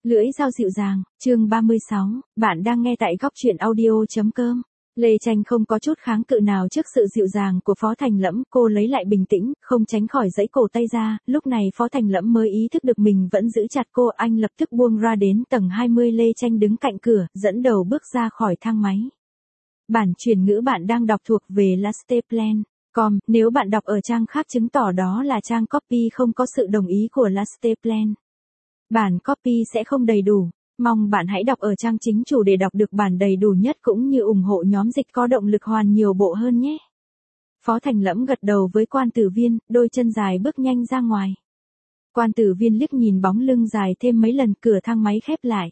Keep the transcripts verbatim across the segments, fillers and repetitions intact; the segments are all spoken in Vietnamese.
Lưỡi dao dịu dàng, chương ba mươi sáu, bạn đang nghe tại góc truyện audio.com. Lê Tranh không có chút kháng cự nào trước sự dịu dàng của Phó Thành Lẫm, cô lấy lại bình tĩnh, không tránh khỏi giãy cổ tay ra, lúc này Phó Thành Lẫm mới ý thức được mình vẫn giữ chặt cô, anh lập tức buông ra đến tầng hai mươi. Lê Tranh đứng cạnh cửa, dẫn đầu bước ra khỏi thang máy. Bản chuyển ngữ bạn đang đọc thuộc về lasteplan chấm com, nếu bạn đọc ở trang khác chứng tỏ đó là trang copy không có sự đồng ý của lasteplan. Bản copy sẽ không đầy đủ. Mong bạn hãy đọc ở trang chính chủ để đọc được bản đầy đủ nhất cũng như ủng hộ nhóm dịch có động lực hoàn nhiều bộ hơn nhé. Phó Thành Lẫm gật đầu với quan tử viên, đôi chân dài bước nhanh ra ngoài. Quan tử viên liếc nhìn bóng lưng dài thêm mấy lần, cửa thang máy khép lại.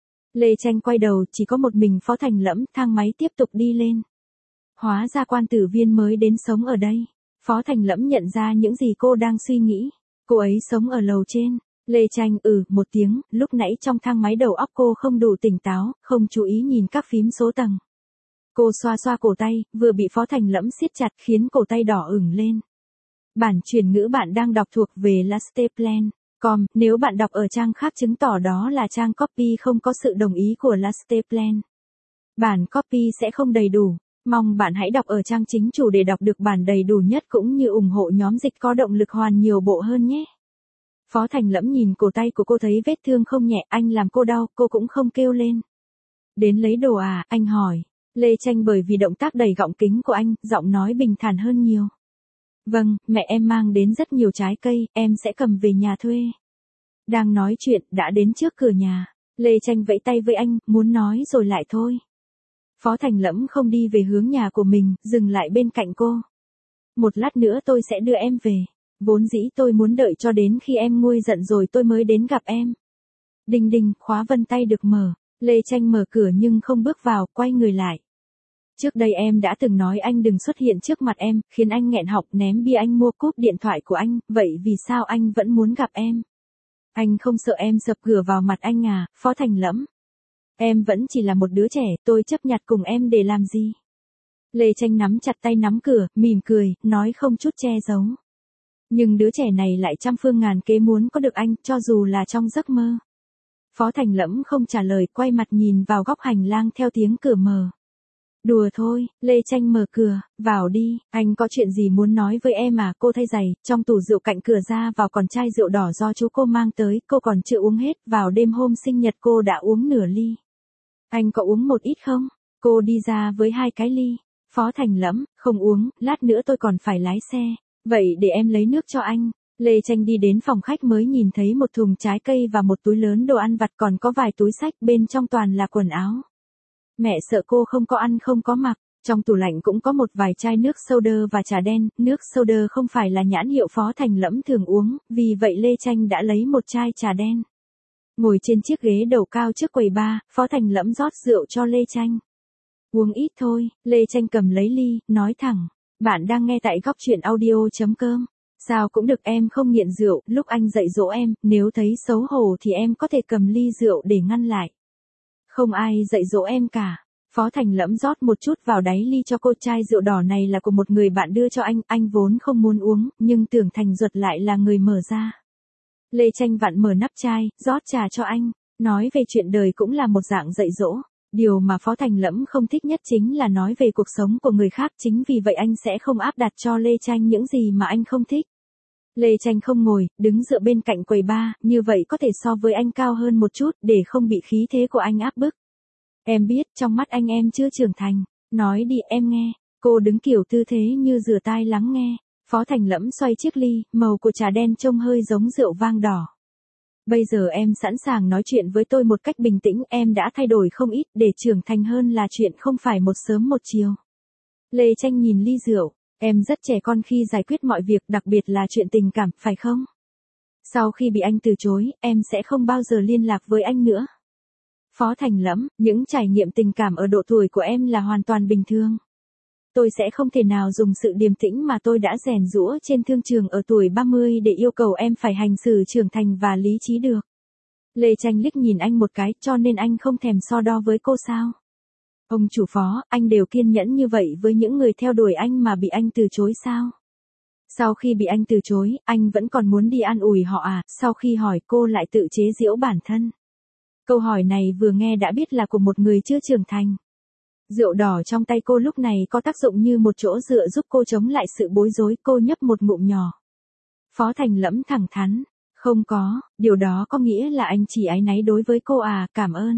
Lê Tranh quay đầu, chỉ có một mình Phó Thành Lẫm, thang máy tiếp tục đi lên. Hóa ra quan tử viên mới đến sống ở đây. Phó Thành Lẫm nhận ra những gì cô đang suy nghĩ. Cô ấy sống ở lầu trên. Lê Tranh ừ một tiếng, lúc nãy trong thang máy đầu óc cô không đủ tỉnh táo, không chú ý nhìn các phím số tầng. Cô xoa xoa cổ tay, vừa bị Phó Thành Lẫm siết chặt khiến cổ tay đỏ ửng lên. Bản chuyển ngữ bạn đang đọc thuộc về lasteplan chấm com, nếu bạn đọc ở trang khác chứng tỏ đó là trang copy không có sự đồng ý của lasteplan. Bản copy sẽ không đầy đủ. Mong bạn hãy đọc ở trang chính chủ để đọc được bản đầy đủ nhất cũng như ủng hộ nhóm dịch có động lực hoàn nhiều bộ hơn nhé. Phó Thành Lẫm nhìn cổ tay của cô thấy vết thương không nhẹ, anh làm cô đau, cô cũng không kêu lên. Đến lấy đồ à, anh hỏi. Lê Tranh bởi vì động tác đầy gọng kính của anh, giọng nói bình thản hơn nhiều. Vâng, mẹ em mang đến rất nhiều trái cây, em sẽ cầm về nhà thuê. Đang nói chuyện, đã đến trước cửa nhà. Lê Tranh vẫy tay với anh, muốn nói rồi lại thôi. Phó Thành Lẫm không đi về hướng nhà của mình, dừng lại bên cạnh cô. Một lát nữa tôi sẽ đưa em về. Vốn dĩ tôi muốn đợi cho đến khi em nguôi giận rồi tôi mới đến gặp em. Đinh đinh, khóa vân tay được mở. Lê Tranh mở cửa nhưng không bước vào, quay người lại. Trước đây em đã từng nói anh đừng xuất hiện trước mặt em, khiến anh nghẹn họng, ném bia anh mua cúp điện thoại của anh, vậy vì sao anh vẫn muốn gặp em? Anh không sợ em sập cửa vào mặt anh à, Phó Thành Lẫm? Em vẫn chỉ là một đứa trẻ, tôi chấp nhặt cùng em để làm gì? Lê Tranh nắm chặt tay nắm cửa, mỉm cười, nói không chút che giấu. Nhưng đứa trẻ này lại trăm phương ngàn kế muốn có được anh, cho dù là trong giấc mơ. Phó Thành Lẫm không trả lời, quay mặt nhìn vào góc hành lang theo tiếng cửa mở. Đùa thôi, Lê Tranh mở cửa, vào đi, anh có chuyện gì muốn nói với em à? Cô thay giày, trong tủ rượu cạnh cửa ra vào còn chai rượu đỏ do chú cô mang tới, cô còn chưa uống hết, vào đêm hôm sinh nhật cô đã uống nửa ly. Anh có uống một ít không? Cô đi ra với hai cái ly. Phó Thành Lẫm, không uống, lát nữa tôi còn phải lái xe. Vậy để em lấy nước cho anh. Lê Tranh đi đến phòng khách mới nhìn thấy một thùng trái cây và một túi lớn đồ ăn vặt, còn có vài túi xách, bên trong toàn là quần áo. Mẹ sợ cô không có ăn không có mặc. Trong tủ lạnh cũng có một vài chai nước soda và trà đen, nước soda không phải là nhãn hiệu Phó Thành Lẫm thường uống, vì vậy Lê Tranh đã lấy một chai trà đen. Ngồi trên chiếc ghế đầu cao trước quầy bar, Phó Thành Lẫm rót rượu cho Lê Tranh. Uống ít thôi, Lê Tranh cầm lấy ly, nói thẳng. Bạn đang nghe tại góc truyện audio.com. Sao cũng được, em không nghiện rượu, lúc anh dạy dỗ em, nếu thấy xấu hổ thì em có thể cầm ly rượu để ngăn lại. Không ai dạy dỗ em cả. Phó Thành Lẫm rót một chút vào đáy ly cho cô, chai rượu đỏ này là của một người bạn đưa cho anh, anh vốn không muốn uống, nhưng tưởng Thành Duật lại là người mở ra. Lê Tranh vặn mở nắp chai, rót trà cho anh, nói về chuyện đời cũng là một dạng dạy dỗ. Điều mà Phó Thành Lẫm không thích nhất chính là nói về cuộc sống của người khác, chính vì vậy anh sẽ không áp đặt cho Lê Tranh những gì mà anh không thích. Lê Tranh không ngồi, đứng dựa bên cạnh quầy bar, như vậy có thể so với anh cao hơn một chút, để không bị khí thế của anh áp bức. Em biết, trong mắt anh em chưa trưởng thành. Nói đi, em nghe. Cô đứng kiểu tư thế như rửa tai lắng nghe. Phó Thành Lẫm xoay chiếc ly, màu của trà đen trông hơi giống rượu vang đỏ. Bây giờ em sẵn sàng nói chuyện với tôi một cách bình tĩnh, em đã thay đổi không ít, để trưởng thành hơn là chuyện không phải một sớm một chiều. Lê Tranh nhìn ly rượu, em rất trẻ con khi giải quyết mọi việc, đặc biệt là chuyện tình cảm, phải không? Sau khi bị anh từ chối, em sẽ không bao giờ liên lạc với anh nữa. Phó Thành Lẫm, những trải nghiệm tình cảm ở độ tuổi của em là hoàn toàn bình thường. Tôi sẽ không thể nào dùng sự điềm tĩnh mà tôi đã rèn giũa trên thương trường ở tuổi ba mươi để yêu cầu em phải hành xử trưởng thành và lý trí được. Lê Tranh liếc nhìn anh một cái, cho nên anh không thèm so đo với cô sao? Ông chủ Phó, anh đều kiên nhẫn như vậy với những người theo đuổi anh mà bị anh từ chối sao? Sau khi bị anh từ chối, anh vẫn còn muốn đi an ủi họ à? Sau khi hỏi cô lại tự chế giễu bản thân. Câu hỏi này vừa nghe đã biết là của một người chưa trưởng thành. Rượu đỏ trong tay cô lúc này có tác dụng như một chỗ dựa giúp cô chống lại sự bối rối, cô nhấp một ngụm nhỏ. Phó Thành Lẫm thẳng thắn, không có, điều đó có nghĩa là anh chỉ áy náy đối với cô à, cảm ơn.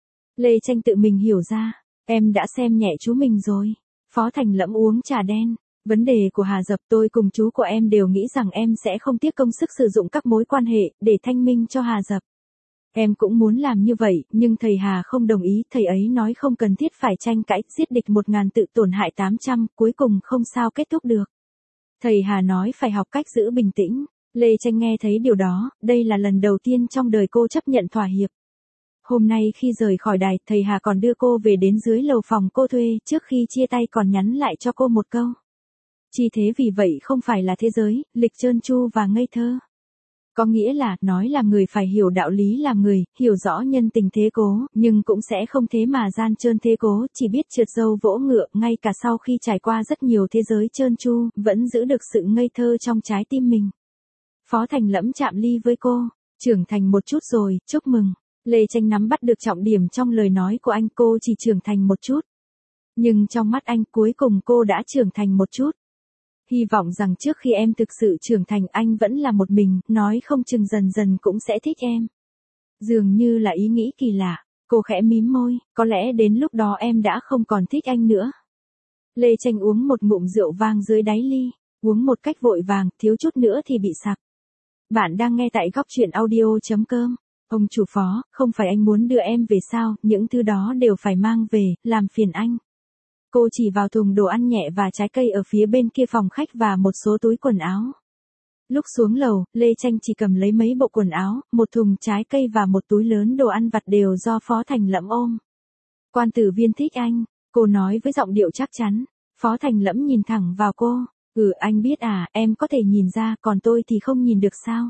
Lê Tranh tự mình hiểu ra, em đã xem nhẹ chú mình rồi. Phó Thành Lẫm uống trà đen. Vấn đề của Hà Dập, tôi cùng chú của em đều nghĩ rằng em sẽ không tiếc công sức sử dụng các mối quan hệ để thanh minh cho Hà Dập. Em cũng muốn làm như vậy, nhưng thầy Hà không đồng ý, thầy ấy nói không cần thiết phải tranh cãi, giết địch một ngàn tự tổn hại tám trăm, cuối cùng không sao kết thúc được. Thầy Hà nói phải học cách giữ bình tĩnh. Lê Tranh nghe thấy điều đó, đây là lần đầu tiên trong đời cô chấp nhận thỏa hiệp. Hôm nay khi rời khỏi đài, thầy Hà còn đưa cô về đến dưới lầu phòng cô thuê, trước khi chia tay còn nhắn lại cho cô một câu. Chi thế vì vậy không phải là thế giới, lịch trơn tru và ngây thơ. Có nghĩa là, nói làm người phải hiểu đạo lý làm người, hiểu rõ nhân tình thế cố, nhưng cũng sẽ không thế mà gian trơn thế cố, chỉ biết trượt dâu vỗ ngựa, ngay cả sau khi trải qua rất nhiều thế giới trơn tru, vẫn giữ được sự ngây thơ trong trái tim mình. Phó Thành Lẫm chạm ly với cô, trưởng thành một chút rồi, chúc mừng. Lê Tranh nắm bắt được trọng điểm trong lời nói của anh, cô chỉ trưởng thành một chút. Nhưng trong mắt anh cuối cùng cô đã trưởng thành một chút. Hy vọng rằng trước khi em thực sự trưởng thành anh vẫn là một mình, nói không chừng dần dần cũng sẽ thích em. Dường như là ý nghĩ kỳ lạ, cô khẽ mím môi, có lẽ đến lúc đó em đã không còn thích anh nữa. Lê Tranh uống một ngụm rượu vang dưới đáy ly, uống một cách vội vàng, thiếu chút nữa thì bị sặc. Bạn đang nghe tại góc truyện audio chấm com. Ông chủ Phó, không phải anh muốn đưa em về sao, những thứ đó đều phải mang về, làm phiền anh. Cô chỉ vào thùng đồ ăn nhẹ và trái cây ở phía bên kia phòng khách và một số túi quần áo. Lúc xuống lầu, Lê Tranh chỉ cầm lấy mấy bộ quần áo, một thùng trái cây và một túi lớn đồ ăn vặt đều do Phó Thành Lẫm ôm. Quan tử viên thích anh, cô nói với giọng điệu chắc chắn. Phó Thành Lẫm nhìn thẳng vào cô, ừ anh biết à, em có thể nhìn ra, còn tôi thì không nhìn được sao.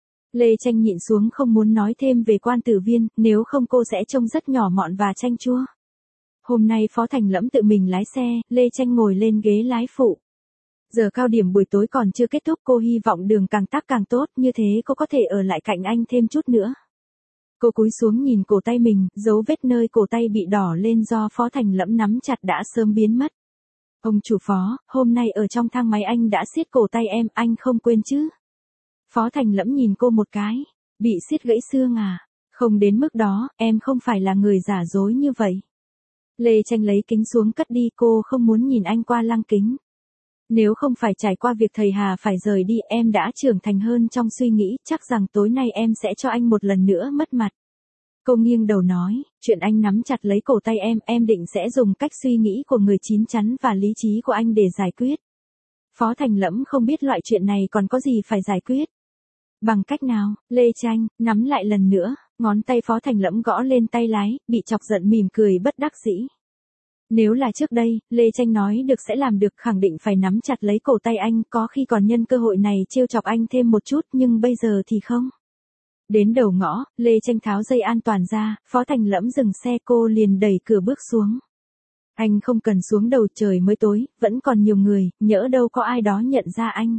Lê Tranh nhịn xuống không muốn nói thêm về quan tử viên, nếu không cô sẽ trông rất nhỏ mọn và chanh chua. Hôm nay Phó Thành Lẫm tự mình lái xe, Lê Tranh ngồi lên ghế lái phụ. Giờ cao điểm buổi tối còn chưa kết thúc, cô hy vọng đường càng tắc càng tốt, như thế cô có thể ở lại cạnh anh thêm chút nữa. Cô cúi xuống nhìn cổ tay mình, dấu vết nơi cổ tay bị đỏ lên do Phó Thành Lẫm nắm chặt đã sớm biến mất. Ông chủ Phó, hôm nay ở trong thang máy anh đã siết cổ tay em, anh không quên chứ? Phó Thành Lẫm nhìn cô một cái, bị siết gãy xương à? Không đến mức đó, em không phải là người giả dối như vậy. Lê Tranh lấy kính xuống cất đi, cô không muốn nhìn anh qua lăng kính. Nếu không phải trải qua việc thầy Hà phải rời đi, em đã trưởng thành hơn trong suy nghĩ, chắc rằng tối nay em sẽ cho anh một lần nữa mất mặt. Cô nghiêng đầu nói, chuyện anh nắm chặt lấy cổ tay em, em định sẽ dùng cách suy nghĩ của người chín chắn và lý trí của anh để giải quyết. Phó Thành Lẫm không biết loại chuyện này còn có gì phải giải quyết. Bằng cách nào, Lê Tranh, nắm lại lần nữa, ngón tay Phó Thành Lẫm gõ lên tay lái, bị chọc giận mỉm cười bất đắc dĩ. Nếu là trước đây, Lê Tranh nói được sẽ làm được, khẳng định phải nắm chặt lấy cổ tay anh, có khi còn nhân cơ hội này trêu chọc anh thêm một chút, nhưng bây giờ thì không. Đến đầu ngõ, Lê Tranh tháo dây an toàn ra, Phó Thành Lẫm dừng xe, cô liền đẩy cửa bước xuống. Anh không cần xuống đầu, trời mới tối, vẫn còn nhiều người, nhỡ đâu có ai đó nhận ra anh.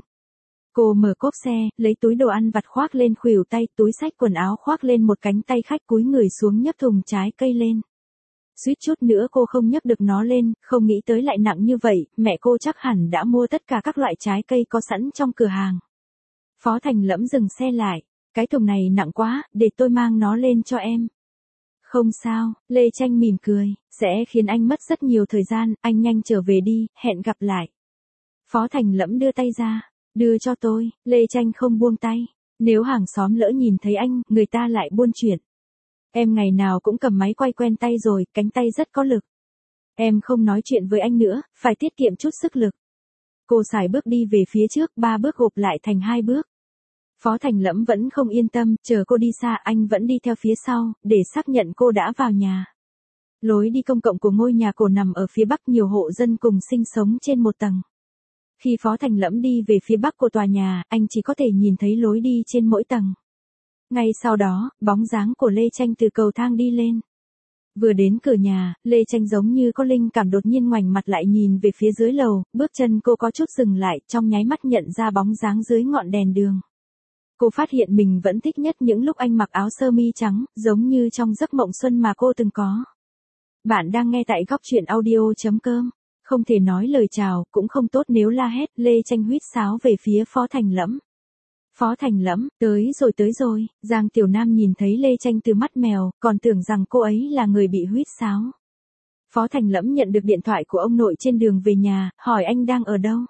Cô mở cốp xe, lấy túi đồ ăn vặt khoác lên khuỷu tay, túi xách quần áo khoác lên một cánh tay khách, cúi người xuống nhấc thùng trái cây lên. Suýt chút nữa cô không nhấc được nó lên, không nghĩ tới lại nặng như vậy, mẹ cô chắc hẳn đã mua tất cả các loại trái cây có sẵn trong cửa hàng. Phó Thành Lẫm dừng xe lại, cái thùng này nặng quá, để tôi mang nó lên cho em. Không sao, Lê Tranh mỉm cười, sẽ khiến anh mất rất nhiều thời gian, anh nhanh trở về đi, hẹn gặp lại. Phó Thành Lẫm đưa tay ra, đưa cho tôi, Lê Tranh không buông tay, nếu hàng xóm lỡ nhìn thấy anh, người ta lại buôn chuyện. Em ngày nào cũng cầm máy quay quen tay rồi, cánh tay rất có lực. Em không nói chuyện với anh nữa, phải tiết kiệm chút sức lực. Cô sải bước đi về phía trước, ba bước gộp lại thành hai bước. Phó Thành Lẫm vẫn không yên tâm, chờ cô đi xa, anh vẫn đi theo phía sau, để xác nhận cô đã vào nhà. Lối đi công cộng của ngôi nhà cổ nằm ở phía bắc, nhiều hộ dân cùng sinh sống trên một tầng. Khi Phó Thành Lẫm đi về phía bắc của tòa nhà, anh chỉ có thể nhìn thấy lối đi trên mỗi tầng. Ngay sau đó, bóng dáng của Lê Tranh từ cầu thang đi lên. Vừa đến cửa nhà, Lê Tranh giống như có linh cảm đột nhiên ngoảnh mặt lại nhìn về phía dưới lầu, bước chân cô có chút dừng lại, trong nháy mắt nhận ra bóng dáng dưới ngọn đèn đường. Cô phát hiện mình vẫn thích nhất những lúc anh mặc áo sơ mi trắng, giống như trong giấc mộng xuân mà cô từng có. Bạn đang nghe tại góc truyện audio.com. Không thể nói lời chào, cũng không tốt nếu la hét, Lê Tranh huýt sáo về phía Phó Thành Lẫm. Phó Thành Lẫm, tới rồi tới rồi, Giang Tiểu Nam nhìn thấy Lê Tranh từ mắt mèo, còn tưởng rằng cô ấy là người bị huýt sáo. Phó Thành Lẫm nhận được điện thoại của ông nội trên đường về nhà, hỏi anh đang ở đâu.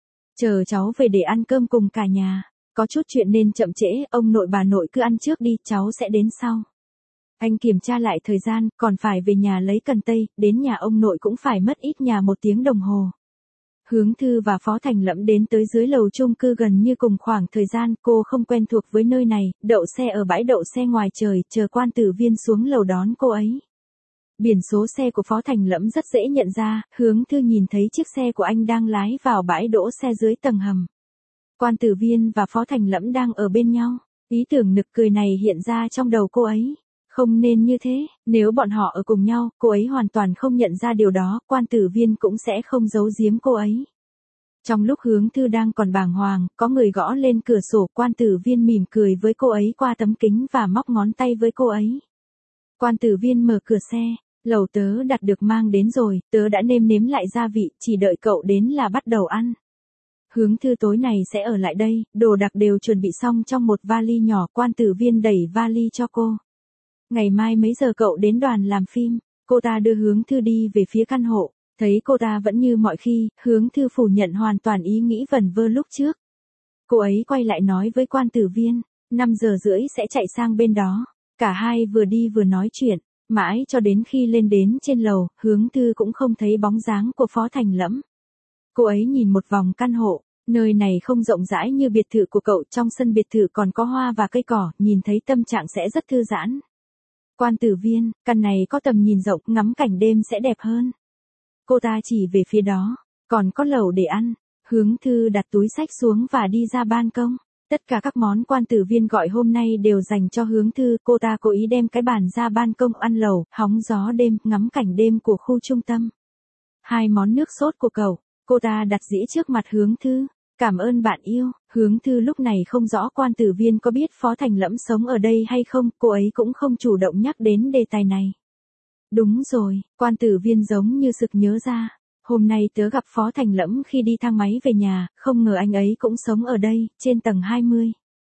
Chờ cháu về để ăn cơm cùng cả nhà. Có chút chuyện nên chậm trễ, ông nội bà nội cứ ăn trước đi, cháu sẽ đến sau. Anh kiểm tra lại thời gian, còn phải về nhà lấy cần tây, đến nhà ông nội cũng phải mất ít nhà một tiếng đồng hồ. Hướng Thư và Phó Thành Lẫm đến tới dưới lầu chung cư gần như cùng khoảng thời gian, cô không quen thuộc với nơi này, đậu xe ở bãi đậu xe ngoài trời, chờ Quan Tử Viên xuống lầu đón cô ấy. Biển số xe của Phó Thành Lẫm rất dễ nhận ra, Hướng Thư nhìn thấy chiếc xe của anh đang lái vào bãi đỗ xe dưới tầng hầm. Quan Tử Viên và Phó Thành Lẫm đang ở bên nhau, ý tưởng nực cười này hiện ra trong đầu cô ấy. Không nên như thế, nếu bọn họ ở cùng nhau, cô ấy hoàn toàn không nhận ra điều đó, Quan Tử Viên cũng sẽ không giấu giếm cô ấy. Trong lúc Hướng Thư đang còn bàng hoàng, có người gõ lên cửa sổ, Quan Tử Viên mỉm cười với cô ấy qua tấm kính và móc ngón tay với cô ấy. Quan Tử Viên mở cửa xe, lẩu tớ đặt được mang đến rồi, tớ đã nêm nếm lại gia vị, chỉ đợi cậu đến là bắt đầu ăn. Hướng Thư tối này sẽ ở lại đây, đồ đạc đều chuẩn bị xong trong một vali nhỏ, Quan Tử Viên đẩy vali cho cô. Ngày mai mấy giờ cậu đến đoàn làm phim? Cô ta đưa Hướng Thư đi về phía căn hộ, thấy cô ta vẫn như mọi khi, Hướng Thư phủ nhận hoàn toàn ý nghĩ vẩn vơ lúc trước. Cô ấy quay lại nói với Quan Tử Viên, năm giờ rưỡi sẽ chạy sang bên đó. Cả hai vừa đi vừa nói chuyện, mãi cho đến khi lên đến trên lầu, Hướng Thư cũng không thấy bóng dáng của Phó Thành Lẫm. Cô ấy nhìn một vòng căn hộ, nơi này không rộng rãi như biệt thự của cậu, trong sân biệt thự còn có hoa và cây cỏ, nhìn thấy tâm trạng sẽ rất thư giãn. Quan Tử Viên, căn này có tầm nhìn rộng, ngắm cảnh đêm sẽ đẹp hơn. Cô ta chỉ về phía đó, còn có lẩu để ăn. Hướng Thư đặt túi xách xuống và đi ra ban công. Tất cả các món Quan Tử Viên gọi hôm nay đều dành cho Hướng Thư, cô ta cố ý đem cái bàn ra ban công ăn lẩu, hóng gió đêm, ngắm cảnh đêm của khu trung tâm. Hai món nước sốt của cậu, cô ta đặt dĩ trước mặt Hướng Thư. Cảm ơn bạn yêu. Hướng Thư lúc này không rõ Quan Tử Viên có biết Phó Thành Lẫm sống ở đây hay không, cô ấy cũng không chủ động nhắc đến đề tài này. Đúng rồi, Quan Tử Viên giống như sực nhớ ra. Hôm nay tớ gặp Phó Thành Lẫm khi đi thang máy về nhà, không ngờ anh ấy cũng sống ở đây, trên tầng hai mươi.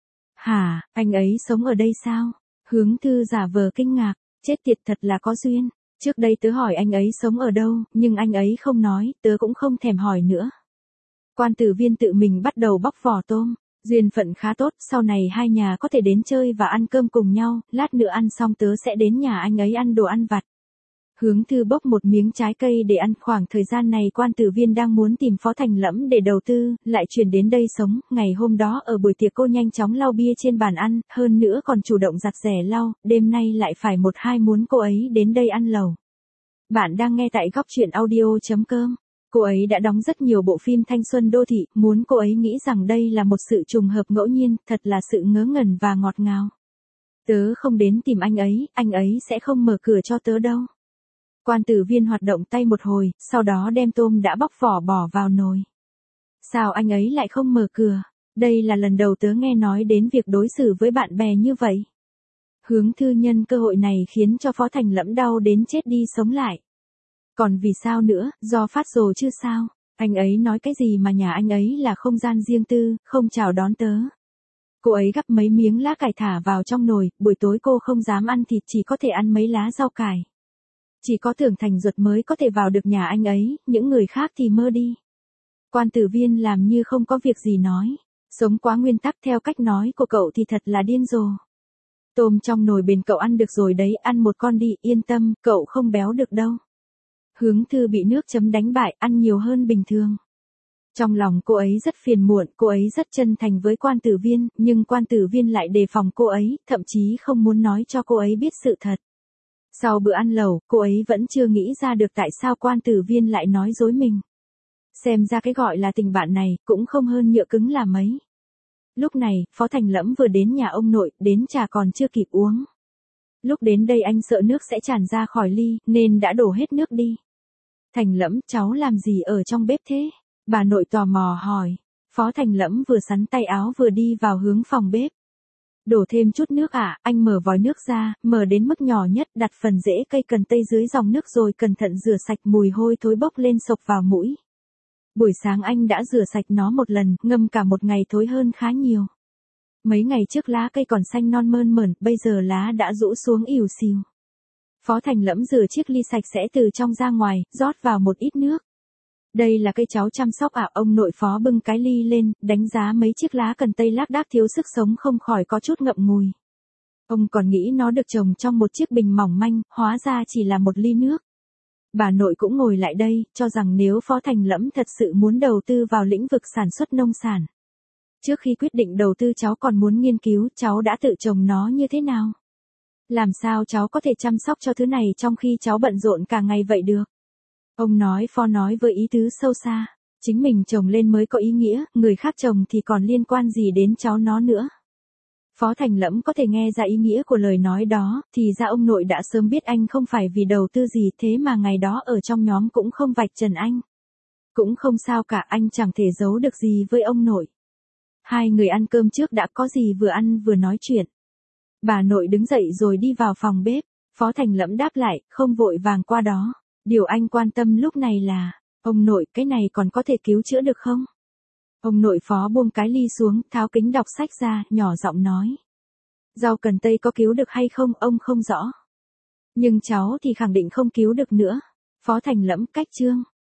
Hả, anh ấy sống ở đây sao? Hướng Thư giả vờ kinh ngạc, chết tiệt thật là có duyên. Trước đây tớ hỏi anh ấy sống ở đâu, nhưng anh ấy không nói, tớ cũng không thèm hỏi nữa. Quan Tử Viên tự mình bắt đầu bóc vỏ tôm, duyên phận khá tốt, sau này hai nhà có thể đến chơi và ăn cơm cùng nhau, lát nữa ăn xong tớ sẽ đến nhà anh ấy ăn đồ ăn vặt. Hướng Thư bốc một miếng trái cây để ăn, khoảng thời gian này Quan Tử Viên đang muốn tìm Phó Thành Lẫm để đầu tư, lại chuyển đến đây sống, ngày hôm đó ở buổi tiệc cô nhanh chóng lau bia trên bàn ăn, hơn nữa còn chủ động giặt rẻ lau, đêm nay lại phải một hai muốn cô ấy đến đây ăn lẩu. Bạn đang nghe tại góc truyện audio.com. Cô ấy đã đóng rất nhiều bộ phim thanh xuân đô thị, muốn cô ấy nghĩ rằng đây là một sự trùng hợp ngẫu nhiên, thật là sự ngớ ngẩn và ngọt ngào. Tớ không đến tìm anh ấy, anh ấy sẽ không mở cửa cho tớ đâu. Quan Tử Viên hoạt động tay một hồi, sau đó đem tôm đã bóc vỏ bỏ vào nồi. Sao anh ấy lại không mở cửa? Đây là lần đầu tớ nghe nói đến việc đối xử với bạn bè như vậy. Hướng Thư nhân cơ hội này khiến cho Phó Thành Lẫm đau đến chết đi sống lại. Còn vì sao nữa, do phát rồ chứ sao? Anh ấy nói cái gì mà nhà anh ấy là không gian riêng tư, không chào đón tớ. Cô ấy gắp mấy miếng lá cải thả vào trong nồi, buổi tối cô không dám ăn thịt, chỉ có thể ăn mấy lá rau cải. Chỉ có Tưởng Thành Duật mới có thể vào được nhà anh ấy, những người khác thì mơ đi. Quan Tử Viên làm như không có việc gì nói. Sống quá nguyên tắc theo cách nói của cậu thì thật là điên rồ. Tôm trong nồi bền cậu ăn được rồi đấy, ăn một con đi, yên tâm, cậu không béo được đâu. Hướng Thư bị nước chấm đánh bại, ăn nhiều hơn bình thường. Trong lòng cô ấy rất phiền muộn, cô ấy rất chân thành với Quan Tử Viên, nhưng Quan Tử Viên lại đề phòng cô ấy, thậm chí không muốn nói cho cô ấy biết sự thật. Sau bữa ăn lẩu, cô ấy vẫn chưa nghĩ ra được tại sao Quan Tử Viên lại nói dối mình. Xem ra cái gọi là tình bạn này, cũng không hơn nhựa cứng là mấy. Lúc này, Phó Thành Lẫm vừa đến nhà ông nội, đến trà còn chưa kịp uống. Lúc đến đây anh sợ nước sẽ tràn ra khỏi ly, nên đã đổ hết nước đi. Thành Lẫm, cháu làm gì ở trong bếp thế? Bà nội tò mò hỏi. Phó Thành Lẫm vừa xắn tay áo vừa đi vào hướng phòng bếp. Đổ thêm chút nước ạ, à, anh mở vòi nước ra, mở đến mức nhỏ nhất, đặt phần rễ cây cần tây dưới dòng nước rồi cẩn thận rửa sạch, mùi hôi thối bốc lên sộc vào mũi. Buổi sáng anh đã rửa sạch nó một lần, ngâm cả một ngày thối hơn khá nhiều. Mấy ngày trước lá cây còn xanh non mơn mởn, bây giờ lá đã rũ xuống ỉu xìu. Phó Thành Lẫm rửa chiếc ly sạch sẽ từ trong ra ngoài, rót vào một ít nước. Đây là cây cháu chăm sóc ạ, à, ông nội Phó bưng cái ly lên, đánh giá mấy chiếc lá cần tây lác đác thiếu sức sống không khỏi có chút ngậm ngùi. Ông còn nghĩ nó được trồng trong một chiếc bình mỏng manh, hóa ra chỉ là một ly nước. Bà nội cũng ngồi lại đây, cho rằng nếu Phó Thành Lẫm thật sự muốn đầu tư vào lĩnh vực sản xuất nông sản. Trước khi quyết định đầu tư cháu còn muốn nghiên cứu cháu đã tự trồng nó như thế nào. Làm sao cháu có thể chăm sóc cho thứ này trong khi cháu bận rộn cả ngày vậy được? Ông nói Phó nói với ý tứ sâu xa. Chính mình trồng lên mới có ý nghĩa, người khác trồng thì còn liên quan gì đến cháu nó nữa. Phó Thành Lẫm có thể nghe ra ý nghĩa của lời nói đó, thì ra ông nội đã sớm biết anh không phải vì đầu tư gì, thế mà ngày đó ở trong nhóm cũng không vạch trần anh. Cũng không sao cả, anh chẳng thể giấu được gì với ông nội. Hai người ăn cơm trước đã, có gì vừa ăn vừa nói chuyện. Bà nội đứng dậy rồi đi vào phòng bếp, Phó Thành Lẫm đáp lại, không vội vàng qua đó. Điều anh quan tâm lúc này là, ông nội, cái này còn có thể cứu chữa được không? Ông nội Phó buông cái ly xuống, tháo kính đọc sách ra, nhỏ giọng nói. Rau cần tây có cứu được hay không, ông không rõ. Nhưng cháu thì khẳng định không cứu được nữa. Phó Thành Lẫm cách chương.